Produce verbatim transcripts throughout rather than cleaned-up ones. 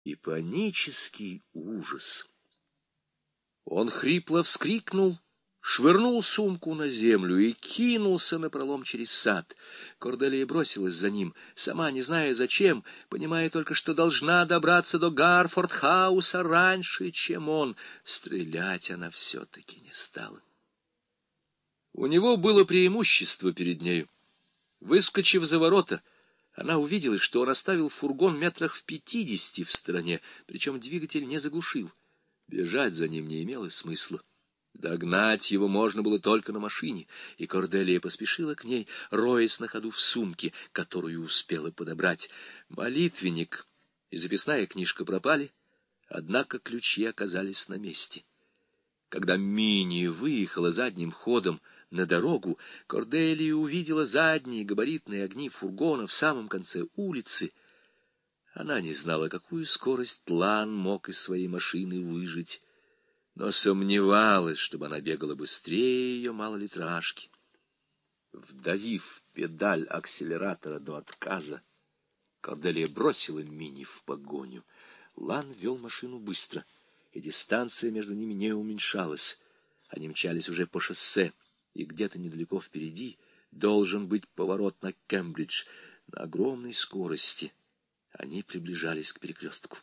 и панический ужас. Он хрипло вскрикнул, швырнул сумку на землю и кинулся напролом через сад. Корделия бросилась за ним, сама не зная зачем, понимая только, что должна добраться до Гарфорд-хауса раньше, чем он. Стрелять она все-таки не стала. У него было преимущество перед нею. Выскочив за ворота, она увидела, что он оставил фургон метрах в пятидесяти в стороне, причем двигатель не заглушил. Бежать за ним не имело смысла. Догнать его можно было только на машине, и Корделия поспешила к ней, роясь на ходу в сумке, которую успела подобрать. Молитвенник и записная книжка пропали, однако ключи оказались на месте. Когда Мини выехала задним ходом на дорогу, Корделия увидела задние габаритные огни фургона в самом конце улицы. Она не знала, какую скорость Лан мог из своей машины выжить, но сомневалась, чтобы она бегала быстрее ее малолитражки. Вдавив педаль акселератора до отказа, Корделия бросила Мини в погоню. Лан вел машину быстро, и дистанция между ними не уменьшалась. Они мчались уже по шоссе, и где-то недалеко впереди должен быть поворот на Кембридж. На огромной скорости они приближались к перекрестку.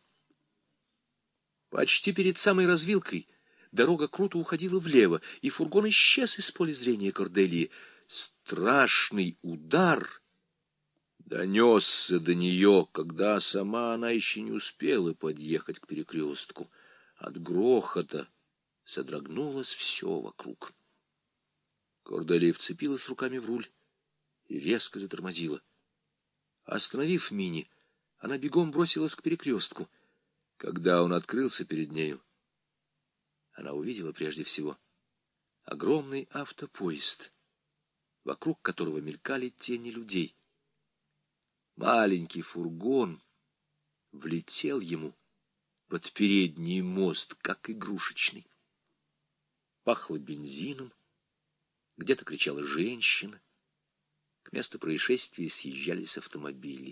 Почти перед самой развилкой дорога круто уходила влево, и фургон исчез из поля зрения Корделии. Страшный удар донесся до нее, когда сама она еще не успела подъехать к перекрестку. От грохота содрогнулось все вокруг. Корделия вцепилась руками в руль и резко затормозила. Остановив Мини, она бегом бросилась к перекрестку. Когда он открылся перед нею, она увидела прежде всего огромный автопоезд, вокруг которого мелькали тени людей. Маленький фургон влетел ему под передний мост, как игрушечный. Пахло бензином, где-то кричала женщина. К месту происшествия съезжались автомобили.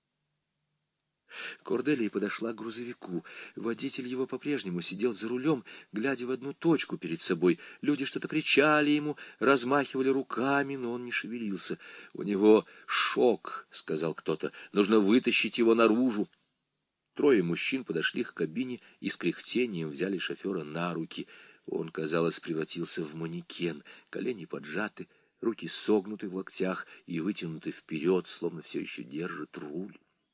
Корделия подошла к грузовику. Водитель его по-прежнему сидел за рулем, глядя в одну точку перед собой. Люди что-то кричали ему, размахивали руками, но он не шевелился. — У него шок, — сказал кто-то. — Нужно вытащить его наружу. Трое мужчин подошли к кабине и с кряхтением взяли шофера на руки. Он, казалось, превратился в манекен. Колени поджаты, руки согнуты в локтях и вытянуты вперед, словно все еще держит руль.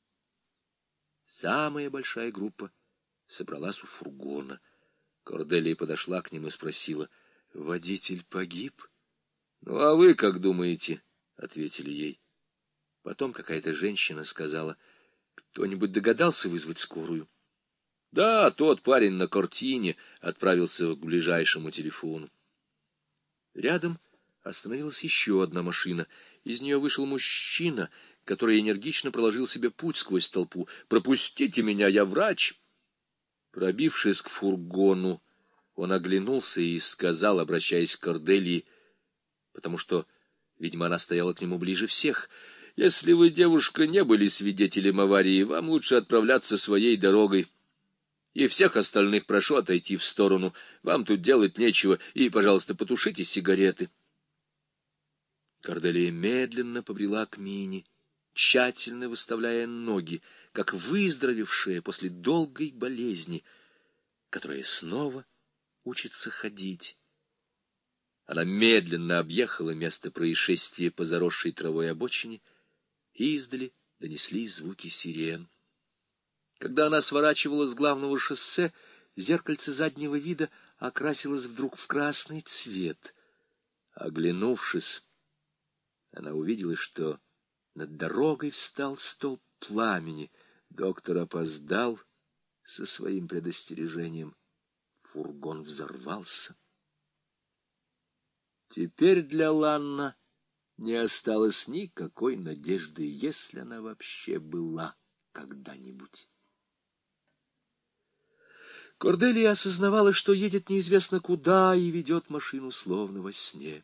Самая большая группа собралась у фургона. Корделия подошла к ним и спросила: — Водитель погиб? — Ну, а вы как думаете? — ответили ей. Потом какая-то женщина сказала: — Кто-нибудь догадался вызвать скорую? — Да, тот парень на картине отправился к ближайшему телефону. Рядом остановилась еще одна машина. Из нее вышел мужчина, который энергично проложил себе путь сквозь толпу. — Пропустите меня, я врач! Пробившись к фургону, он оглянулся и сказал, обращаясь к Корделии, потому что, видимо, она стояла к нему ближе всех: — Если вы, девушка, не были свидетелем аварии, вам лучше отправляться своей дорогой. И всех остальных прошу отойти в сторону. Вам тут делать нечего, и, пожалуйста, потушите сигареты. Корделия медленно побрела к Мини, тщательно выставляя ноги, как выздоровевшая после долгой болезни, которая снова учится ходить. Она медленно объехала место происшествия по заросшей травой обочине, и издали донеслись звуки сирен. Когда она сворачивала с главного шоссе, зеркальце заднего вида окрасилось вдруг в красный цвет. Оглянувшись, она увидела, что над дорогой встал столб пламени. Доктор опоздал со своим предостережением. Фургон взорвался. Теперь для Ланна не осталось никакой надежды, если она вообще была когда-нибудь. Корделия осознавала, что едет неизвестно куда и ведет машину словно во сне.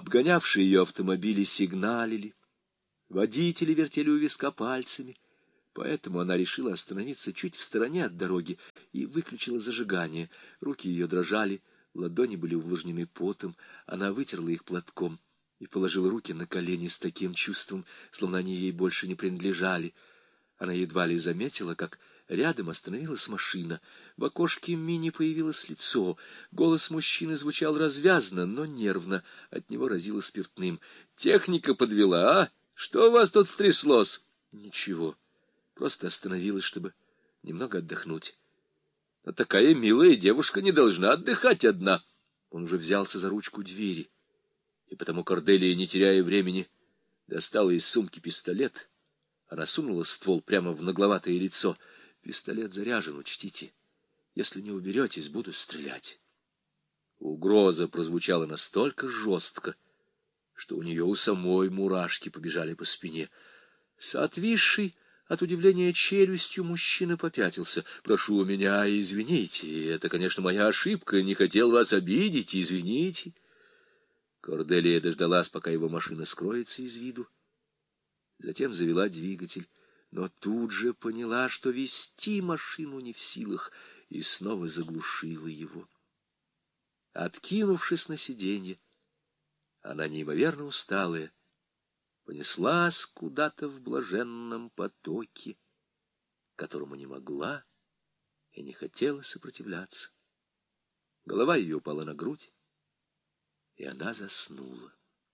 Обгонявшие ее автомобили сигналили, водители вертели у виска пальцами, Поэтому она решила остановиться чуть в стороне от дороги и выключила зажигание. Руки ее дрожали, ладони были увлажнены потом. Она вытерла их платком и положила руки на колени с таким чувством, словно они ей больше не принадлежали. Она едва ли заметила, как рядом остановилась машина. В окошке Мини появилось лицо. Голос мужчины звучал развязно, но нервно. От него разило спиртным. «Техника подвела, а? Что у вас тут стряслось?» «Ничего. Просто остановилась, чтобы немного отдохнуть». «Но такая милая девушка не должна отдыхать одна». Он уже взялся за ручку двери. И потому Корделия, не теряя времени, достала из сумки пистолет. Она сунула ствол прямо в нагловатое лицо. «Пистолет заряжен, учтите. Если не уберетесь, буду стрелять». Угроза прозвучала настолько жестко, что у нее у самой мурашки побежали по спине. С отвисшей от удивления челюстью мужчина попятился. «Прошу меня, извините. Это, конечно, моя ошибка. Не хотел вас обидеть. Извините». Корделия дождалась, пока его машина скроется из виду. Затем завела двигатель, но тут же поняла, что вести машину не в силах, и снова заглушила его. Откинувшись на сиденье, она, неимоверно усталая, понеслась куда-то в блаженном потоке, которому не могла и не хотела сопротивляться. Голова ее упала на грудь, и она заснула.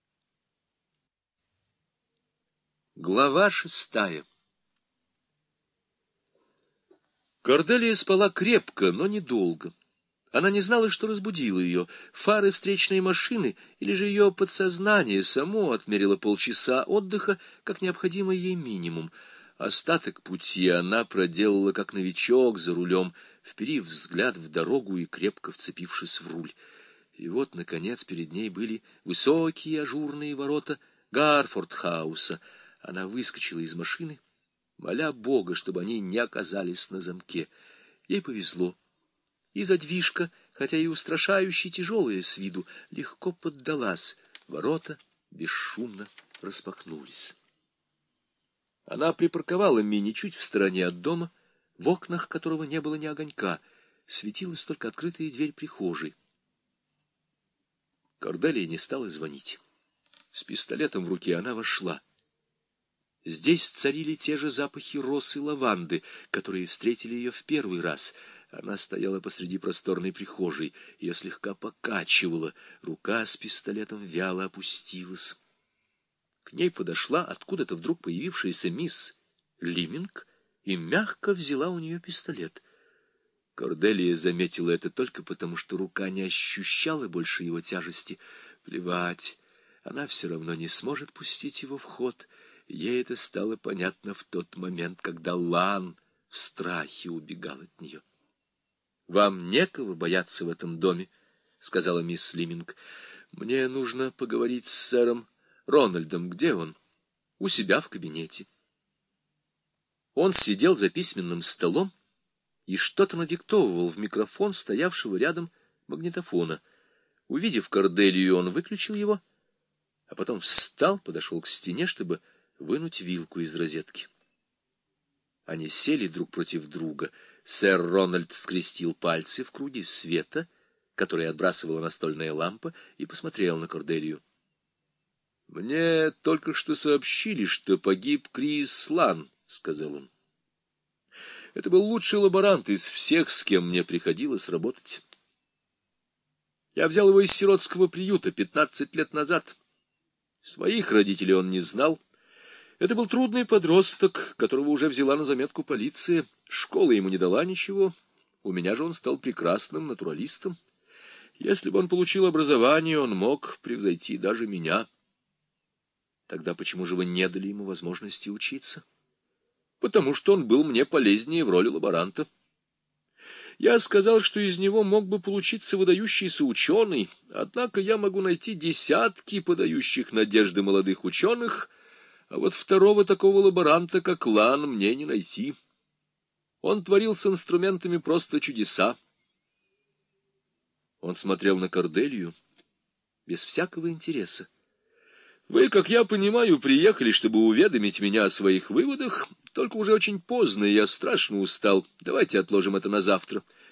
Глава шестая. Корделия спала крепко, но недолго. Она не знала, что разбудило ее, фары встречной машины, или же ее подсознание само отмерило полчаса отдыха, как необходимый ей минимум. Остаток пути она проделала, как новичок за рулем, вперив взгляд в дорогу и крепко вцепившись в руль. И вот, наконец, перед ней были высокие ажурные ворота Гарфорд-хауса. Она выскочила из машины, моля Бога, чтобы они не оказались на замке. Ей повезло. И задвижка, хотя и устрашающе тяжелая с виду, легко поддалась. Ворота бесшумно распахнулись. Она припарковала Мини чуть в стороне от дома, в окнах которого не было ни огонька. Светилась только открытая дверь прихожей. Корделия не стала звонить. С пистолетом в руке она вошла. Здесь царили те же запахи роз и лаванды, которые встретили ее в первый раз. Она стояла посреди просторной прихожей, ее слегка покачивало, рука с пистолетом вяло опустилась. К ней подошла откуда-то вдруг появившаяся мисс Лиминг и мягко взяла у нее пистолет. Корделия заметила это только потому, что рука не ощущала больше его тяжести. Плевать, она все равно не сможет пустить его в ход. Ей это стало понятно в тот момент, когда Лан в страхе убегал от нее. — Вам некого бояться в этом доме, — сказала мисс Лиминг. — Мне нужно поговорить с сэром Рональдом. Где он? — У себя в кабинете. Он сидел за письменным столом и что-то надиктовывал в микрофон стоявшего рядом магнитофона. Увидев Корделию, он выключил его, а потом встал, подошел к стене, чтобы вынуть вилку из розетки. Они сели друг против друга. Сэр Рональд скрестил пальцы в круге света, который отбрасывала настольная лампа, и посмотрел на Корделию. — Мне только что сообщили, что погиб Крис Лан, — сказал он. — Это был лучший лаборант из всех, с кем мне приходилось работать. Я взял его из сиротского приюта пятнадцать лет назад. Своих родителей он не знал. Это был трудный подросток, которого уже взяла на заметку полиция. Школа ему не дала ничего. У меня же он стал прекрасным натуралистом. Если бы он получил образование, он мог превзойти даже меня. Тогда почему же вы не дали ему возможности учиться? Потому что он был мне полезнее в роли лаборанта. Я сказал, что из него мог бы получиться выдающийся ученый, однако я могу найти десятки подающих надежды молодых ученых, а вот второго такого лаборанта, как Лан, мне не найти. Он творил с инструментами просто чудеса. Он смотрел на Корделию без всякого интереса. Вы, как я понимаю, приехали, чтобы уведомить меня о своих выводах. Только уже очень поздно, и я страшно устал. Давайте отложим это на завтра.